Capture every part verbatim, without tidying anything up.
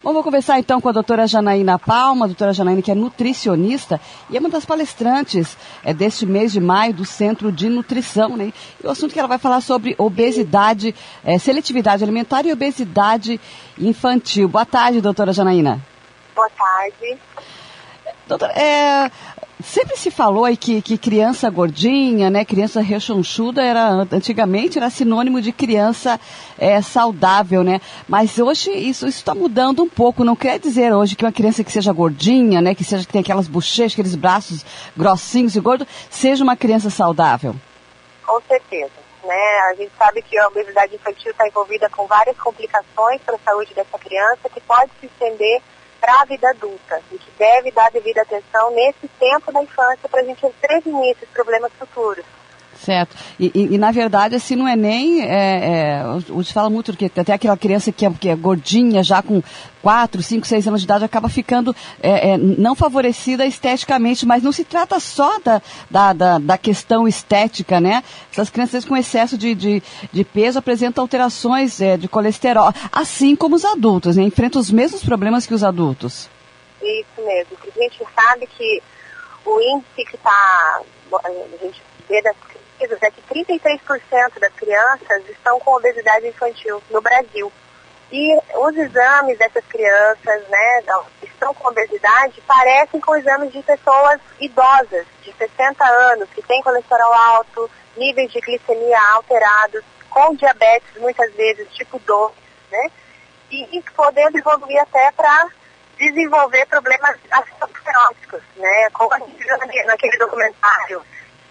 Bom, vou conversar então com a doutora Janaína Palma, a doutora Janaína que é nutricionista e é uma das palestrantes é, deste mês de maio do Centro de Nutrição, né? E o assunto que ela vai falar sobre obesidade, é, seletividade alimentar e obesidade infantil. Boa tarde, doutora Janaína. Boa tarde. Doutora, é, sempre se falou aí que, que criança gordinha, né, criança rechonchuda, era, antigamente era sinônimo de criança é, saudável, né? Mas hoje isso está mudando um pouco. Não quer dizer hoje que uma criança que seja gordinha, né, que seja que tem aquelas bochechas, aqueles braços grossinhos e gordos, seja uma criança saudável. Com certeza, né? A gente sabe que a obesidade infantil está envolvida com várias complicações para a saúde dessa criança que pode se estender para a vida adulta e que deve dar devida atenção nesse tempo da infância para a gente prevenir esses problemas futuros. Certo. E, e, e na verdade, assim, não é nem... É, é, hoje fala muito que até aquela criança que é, que é gordinha, já com quatro, cinco, seis anos de idade, acaba ficando é, é, não favorecida esteticamente, mas não se trata só da, da, da, da questão estética, né? Essas crianças com excesso de, de, de peso apresentam alterações é, de colesterol, assim como os adultos, né? Enfrentam os mesmos problemas que os adultos. Isso mesmo. A gente sabe que o índice que está... A gente vê das é que trinta e três por cento das crianças estão com obesidade infantil no Brasil. E os exames dessas crianças, né, que estão com obesidade, parecem com exames de pessoas idosas, de sessenta anos, que têm colesterol alto, níveis de glicemia alterados, com diabetes, muitas vezes, tipo dois, né, e, e podendo evoluir até para desenvolver problemas ateroscleróticos, né, como a gente viu naquele documentário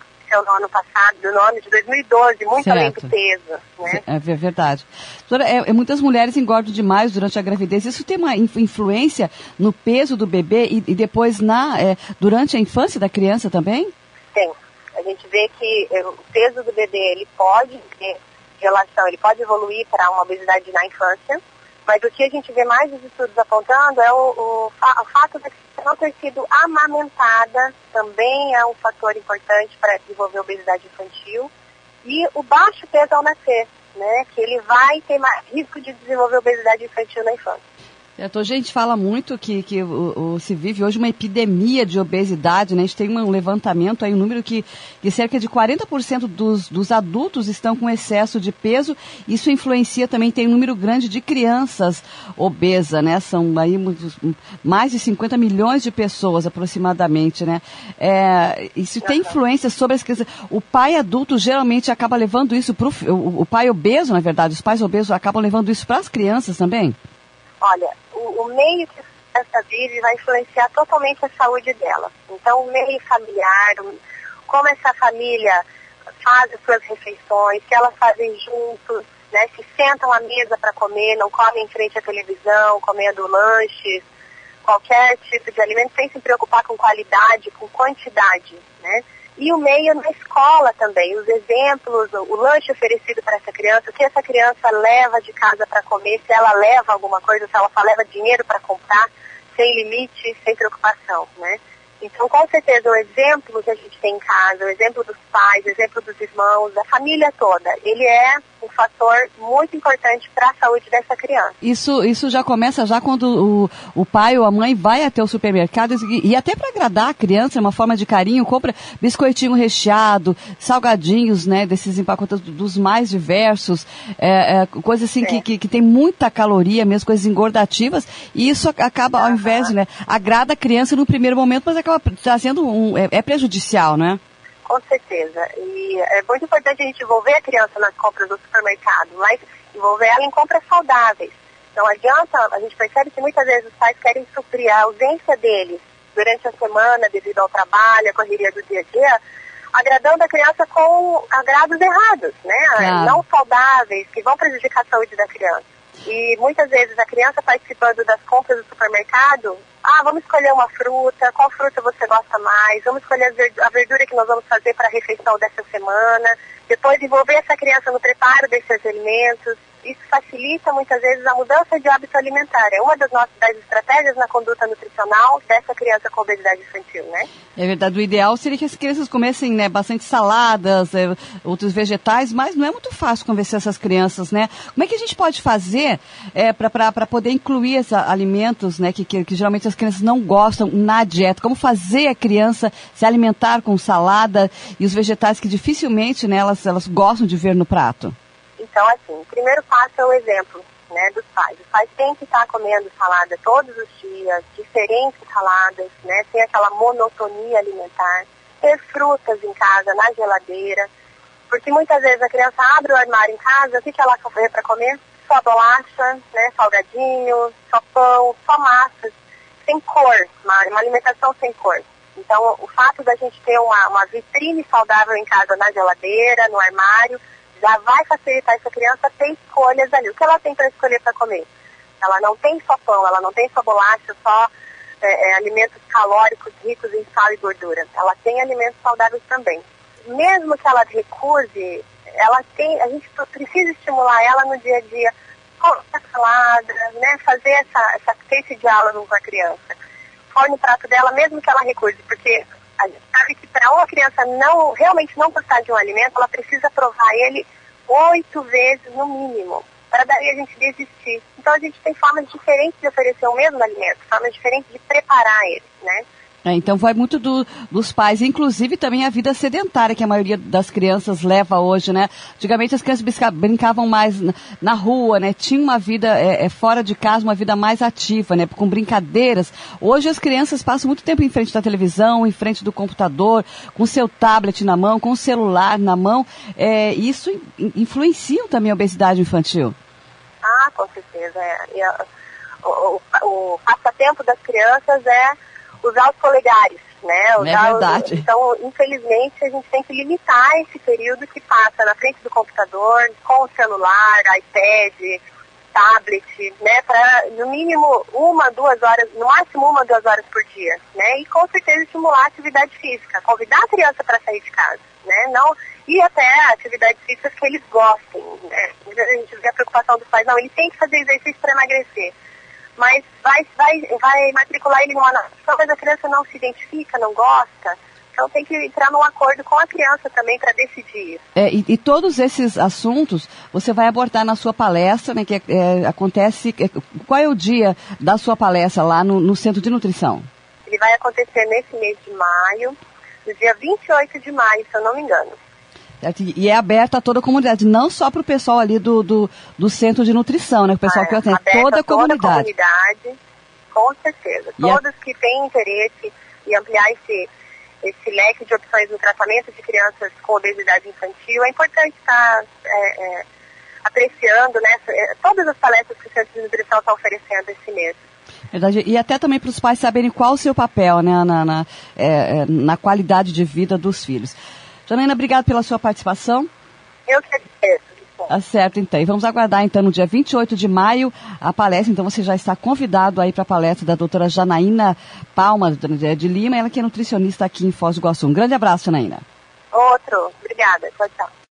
no ano passado, no ano de dois mil e doze, muito certo. Além do peso. Né? É verdade. Doutora, é, é, muitas mulheres engordam demais durante a gravidez. Isso tem uma influência no peso do bebê e, e depois na, é, durante a infância da criança também? Tem. A gente vê que é, o peso do bebê ele pode ter relação, ele pode evoluir para uma obesidade na infância, mas o que a gente vê mais dos estudos apontando é o, o, o fato de não ter sido amamentada também é um fator importante para desenvolver obesidade infantil. E o baixo peso ao nascer, né? Que ele vai ter mais risco de desenvolver obesidade infantil na infância. A gente fala muito que, que o, o, se vive hoje uma epidemia de obesidade, né? A gente tem um levantamento aí, um número que, que cerca de quarenta por cento dos, dos adultos estão com excesso de peso. Isso influencia também, tem um número grande de crianças obesas, né? São aí muitos, mais de cinquenta milhões de pessoas aproximadamente, né? É, isso tem influência sobre as crianças. O pai adulto geralmente acaba levando isso para o, o pai obeso, na verdade, os pais obesos acabam levando isso para as crianças também? Olha, o, o meio que a criança vive vai influenciar totalmente a saúde dela. Então, o meio familiar, como essa família faz as suas refeições, que elas fazem juntos, né, se sentam à mesa para comer, não comem em frente à televisão, comendo lanches, qualquer tipo de alimento, sem se preocupar com qualidade, com quantidade, né? E o meio na escola também, os exemplos, o, o lanche oferecido para essa criança, o que essa criança leva de casa para comer, se ela leva alguma coisa, se ela só leva dinheiro para comprar, sem limite, sem preocupação, né? Então, com certeza, o exemplo que a gente tem em casa, o exemplo dos pais, o exemplo dos irmãos, da família toda, ele é um fator muito importante para a saúde dessa criança. Isso, isso já começa já quando o, o pai ou a mãe vai até o supermercado e, e até para agradar a criança, é uma forma de carinho, compra biscoitinho recheado, salgadinhos, né, desses empacotados dos mais diversos, é, é, coisas assim é. que, que, que tem muita caloria mesmo, coisas engordativas, e isso acaba, ao invés de, né, agrada a criança no primeiro momento, mas acaba trazendo um, é, é prejudicial, né? Com certeza. E é muito importante a gente envolver a criança nas compras do supermercado, mas envolver ela em compras saudáveis. Não adianta, a gente percebe que muitas vezes os pais querem suprir a ausência deles durante a semana, devido ao trabalho, a correria do dia a dia, agradando a criança com agrados errados, né? Claro. Não saudáveis, que vão prejudicar a saúde da criança. E muitas vezes a criança participando das compras do supermercado, ah, vamos escolher uma fruta, qual fruta você gosta mais, vamos escolher a verdura que nós vamos fazer para a refeição dessa semana, depois envolver essa criança no preparo desses alimentos, isso facilita muitas vezes a mudança de hábito alimentar. É uma das nossas das estratégias na conduta nutricional dessa criança com obesidade infantil, né? É verdade, o ideal seria que as crianças comessem, né, bastante saladas, é, outros vegetais, mas não é muito fácil convencer essas crianças, né? Como é que a gente pode fazer é, para poder incluir esses alimentos, né, que, que, que geralmente as crianças não gostam na dieta? Como fazer a criança se alimentar com salada e os vegetais que dificilmente, né, elas, elas gostam de ver no prato? Então, assim, o primeiro passo é o exemplo, né, dos pais. Os pais têm que estar comendo salada todos os dias, diferentes saladas, né, sem aquela monotonia alimentar, ter frutas em casa, na geladeira, porque muitas vezes a criança abre o armário em casa, o que, que ela quer para comer? Só bolacha, né, salgadinho, só pão, só massas, sem cor, uma, uma alimentação sem cor. Então, o fato da gente ter uma, uma vitrine saudável em casa, na geladeira, no armário, já vai facilitar essa criança ter escolhas ali. O que ela tem para escolher para comer? Ela não tem só pão, ela não tem só bolacha, só é, é, alimentos calóricos ricos em sal e gordura. Ela tem alimentos saudáveis também. Mesmo que ela recuse, ela tem, a gente precisa estimular ela no dia a dia, comer salada, né, fazer essa, essa, esse diálogo com a criança. Põe no prato dela, mesmo que ela recuse, porque a gente sabe que para uma criança não, realmente não gostar de um alimento, ela precisa provar ele oito vezes no mínimo, para daí a gente desistir. Então a gente tem formas diferentes de oferecer o mesmo alimento, formas diferentes de preparar ele, né? É, então vai muito do, dos pais, inclusive também a vida sedentária que a maioria das crianças leva hoje, né? Antigamente as crianças brincavam mais na, na rua, né? Tinha uma vida é, é, fora de casa, uma vida mais ativa, né? Com brincadeiras. Hoje as crianças passam muito tempo em frente da televisão, em frente do computador, com o seu tablet na mão, com o celular na mão. É, isso influencia também a obesidade infantil. Ah, com certeza. É. E a, o, o, o passatempo das crianças é usar os polegares, né? Usar é verdade. Os, então, infelizmente, a gente tem que limitar esse período que passa na frente do computador, com o celular, iPad, tablet, né? Para, no mínimo, uma, duas horas, no máximo uma, duas horas por dia, né? E, com certeza, estimular a atividade física. Convidar a criança para sair de casa, né? Não ir até atividades físicas que eles gostem, né? A gente vê a preocupação dos pais. Não, ele tem que fazer exercício para emagrecer. Mas vai, vai, vai matricular ele numa nação, mas a criança não se identifica, não gosta. Então tem que entrar num acordo com a criança também para decidir isso. É, e, e todos esses assuntos você vai abordar na sua palestra, né, que é, é, acontece... É, qual é o dia da sua palestra lá no, no Centro de Nutrição? Ele vai acontecer nesse mês de maio, no dia vinte e oito de maio, se eu não me engano. E é aberta a toda a comunidade, não só para o pessoal ali do, do, do Centro de Nutrição, né? O pessoal ah, que atende, toda a toda comunidade. comunidade. Com certeza. E Todos a... que têm interesse em ampliar esse, esse leque de opções no tratamento de crianças com obesidade infantil, é importante estar é, é, apreciando, né, todas as palestras que o Centro de Nutrição está oferecendo esse mês. Verdade. E até também para os pais saberem qual o seu papel, né, na, na, é, na qualidade de vida dos filhos. Janaína, obrigada pela sua participação. Eu que agradeço. Tá certo, então. E vamos aguardar, então, no dia vinte e oito de maio, a palestra. Então, você já está convidado aí para a palestra da doutora Janaína Palma, de Lima, ela que é nutricionista aqui em Foz do Iguaçu. Um grande abraço, Janaína. Outro. Obrigada. Tchau, tchau.